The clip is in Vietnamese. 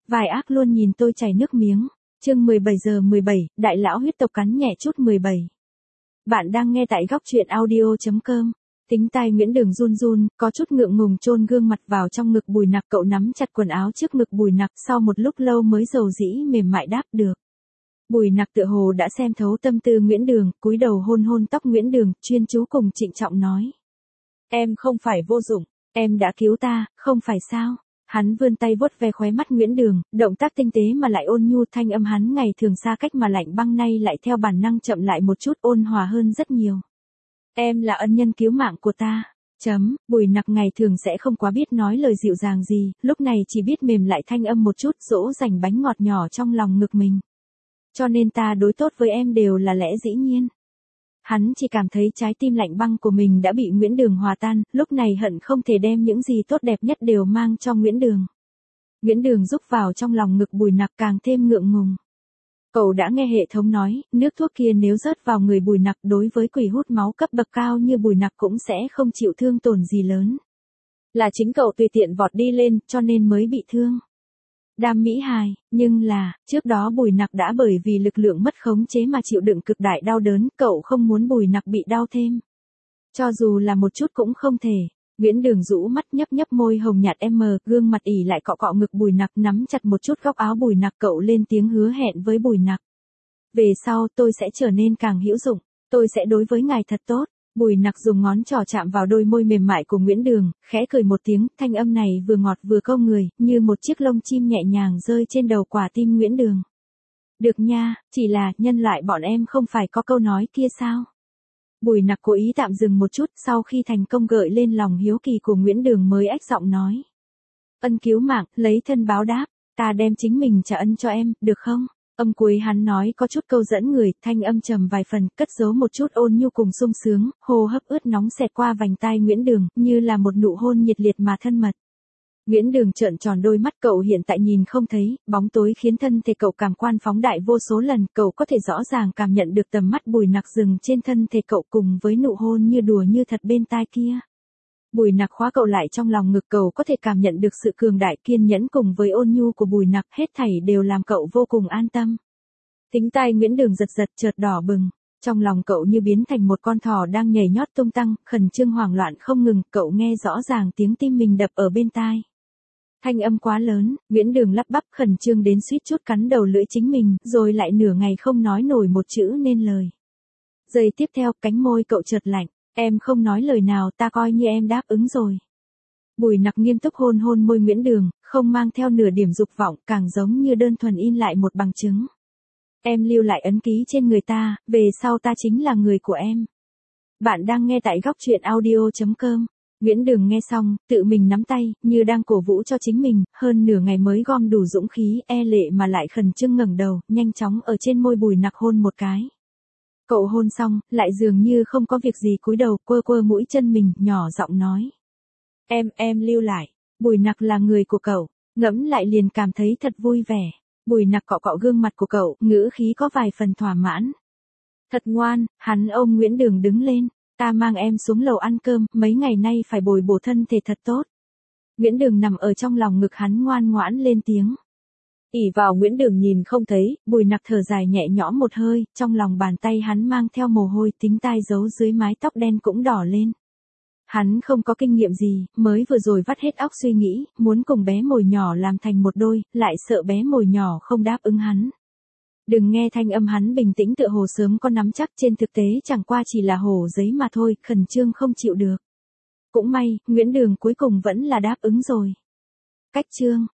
Vài ác luôn nhìn tôi chảy nước miếng. Chương 17:17, đại lão huyết tộc cắn nhẹ chút 17. Bạn đang nghe tại góc truyện audio.com. Tính tai Nguyễn Đường run run, có chút ngượng ngùng chôn gương mặt vào trong ngực Bùi Nặc. Cậu nắm chặt quần áo trước ngực Bùi Nặc, sau một lúc lâu mới dầu dĩ mềm mại đáp được. Bùi Nặc tựa hồ đã xem thấu tâm tư Nguyễn Đường, cúi đầu hôn hôn tóc Nguyễn Đường, chuyên chú cùng trịnh trọng nói. Em không phải vô dụng, em đã cứu ta, không phải sao? Hắn vươn tay vuốt ve khóe mắt Nguyễn Đường, động tác tinh tế mà lại ôn nhu, thanh âm hắn ngày thường xa cách mà lạnh băng nay lại theo bản năng chậm lại một chút, ôn hòa hơn rất nhiều. Em là ân nhân cứu mạng của ta. Bùi Nặc ngày thường sẽ không quá biết nói lời dịu dàng gì, lúc này chỉ biết mềm lại thanh âm một chút, dỗ dành bánh ngọt nhỏ trong lòng ngực mình. Cho nên ta đối tốt với em đều là lẽ dĩ nhiên. Hắn chỉ cảm thấy trái tim lạnh băng của mình đã bị Nguyễn Đường hòa tan, lúc này hận không thể đem những gì tốt đẹp nhất đều mang cho Nguyễn Đường. Nguyễn Đường rúc vào trong lòng ngực Bùi Nặc càng thêm ngượng ngùng. Cậu đã nghe hệ thống nói, nước thuốc kia nếu rớt vào người Bùi Nặc đối với quỷ hút máu cấp bậc cao như Bùi Nặc cũng sẽ không chịu thương tổn gì lớn. Là chính cậu tùy tiện vọt đi lên cho nên mới bị thương. Đam mỹ hài, nhưng là, trước đó Bùi Nặc đã bởi vì lực lượng mất khống chế mà chịu đựng cực đại đau đớn, cậu không muốn Bùi Nặc bị đau thêm. Cho dù là một chút cũng không thể. Nguyễn Đường rũ mắt nhấp nhấp môi hồng nhạt gương mặt ỉ lại cọ cọ ngực Bùi Nặc, nắm chặt một chút góc áo Bùi Nặc. Cậu lên tiếng hứa hẹn với Bùi Nặc. Về sau tôi sẽ trở nên càng hữu dụng, tôi sẽ đối với ngài thật tốt. Bùi Nặc dùng ngón trỏ chạm vào đôi môi mềm mại của Nguyễn Đường, khẽ cười một tiếng, thanh âm này vừa ngọt vừa câu người, như một chiếc lông chim nhẹ nhàng rơi trên đầu quả tim Nguyễn Đường. Được nha, chỉ là nhân loại bọn em không phải có câu nói kia sao? Bùi Nặc cố ý tạm dừng một chút, sau khi thành công gợi lên lòng hiếu kỳ của Nguyễn Đường mới ách giọng nói. Ân cứu mạng, lấy thân báo đáp, ta đem chính mình trả ân cho em, được không? Âm cuối hắn nói có chút câu dẫn người, thanh âm trầm vài phần, cất giấu một chút ôn nhu cùng sung sướng, hô hấp ướt nóng xẹt qua vành tai Nguyễn Đường, như là một nụ hôn nhiệt liệt mà thân mật. Nguyễn Đường trợn tròn đôi mắt, cậu hiện tại nhìn không thấy, bóng tối khiến thân thể cậu cảm quan phóng đại vô số lần, cậu có thể rõ ràng cảm nhận được tầm mắt Bùi Nặc dừng trên thân thể cậu cùng với nụ hôn như đùa như thật bên tai kia. Bùi Nặc khóa cậu lại trong lòng ngực, cậu có thể cảm nhận được sự cường đại kiên nhẫn cùng với ôn nhu của Bùi Nặc, hết thảy đều làm cậu vô cùng an tâm. Tính tai Nguyễn Đường giật giật chợt đỏ bừng, trong lòng cậu như biến thành một con thỏ đang nhảy nhót tung tăng, khẩn trương hoảng loạn không ngừng, cậu nghe rõ ràng tiếng tim mình đập ở bên tai. Thanh âm quá lớn, Nguyễn Đường lắp bắp khẩn trương đến suýt chút cắn đầu lưỡi chính mình, rồi lại nửa ngày không nói nổi một chữ nên lời. Giây tiếp theo, cánh môi cậu chợt lạnh. Em không nói lời nào, ta coi như em đáp ứng rồi. Bùi Nặc nghiêm túc hôn hôn môi Nguyễn Đường, không mang theo nửa điểm dục vọng, càng giống như đơn thuần in lại một bằng chứng. Em lưu lại ấn ký trên người ta, về sau ta chính là người của em. Bạn đang nghe tại góc truyện audio.com. Nguyễn Đường nghe xong, tự mình nắm tay, như đang cổ vũ cho chính mình, hơn nửa ngày mới gom đủ dũng khí, e lệ mà lại khẩn trương ngẩng đầu, nhanh chóng ở trên môi Bùi Nặc hôn một cái. Cậu hôn xong, lại dường như không có việc gì cúi đầu, quơ quơ mũi chân mình, nhỏ giọng nói. Em lưu lại, Bùi Nặc là người của cậu, ngẫm lại liền cảm thấy thật vui vẻ. Bùi Nặc cọ cọ gương mặt của cậu, ngữ khí có vài phần thỏa mãn. Thật ngoan, hắn ôm Nguyễn Đường đứng lên, ta mang em xuống lầu ăn cơm, mấy ngày nay phải bồi bổ thân thể thật tốt. Nguyễn Đường nằm ở trong lòng ngực hắn ngoan ngoãn lên tiếng. Ỉ vào Nguyễn Đường nhìn không thấy, Bùi Nặc thở dài nhẹ nhõm một hơi, trong lòng bàn tay hắn mang theo mồ hôi, tính tai giấu dưới mái tóc đen cũng đỏ lên. Hắn không có kinh nghiệm gì, mới vừa rồi vắt hết óc suy nghĩ, muốn cùng bé mồi nhỏ làm thành một đôi, lại sợ bé mồi nhỏ không đáp ứng hắn. Đừng nghe thanh âm hắn bình tĩnh tựa hồ sớm có nắm chắc, trên thực tế chẳng qua chỉ là hồ giấy mà thôi, khẩn trương không chịu được. Cũng may, Nguyễn Đường cuối cùng vẫn là đáp ứng rồi. Cách chương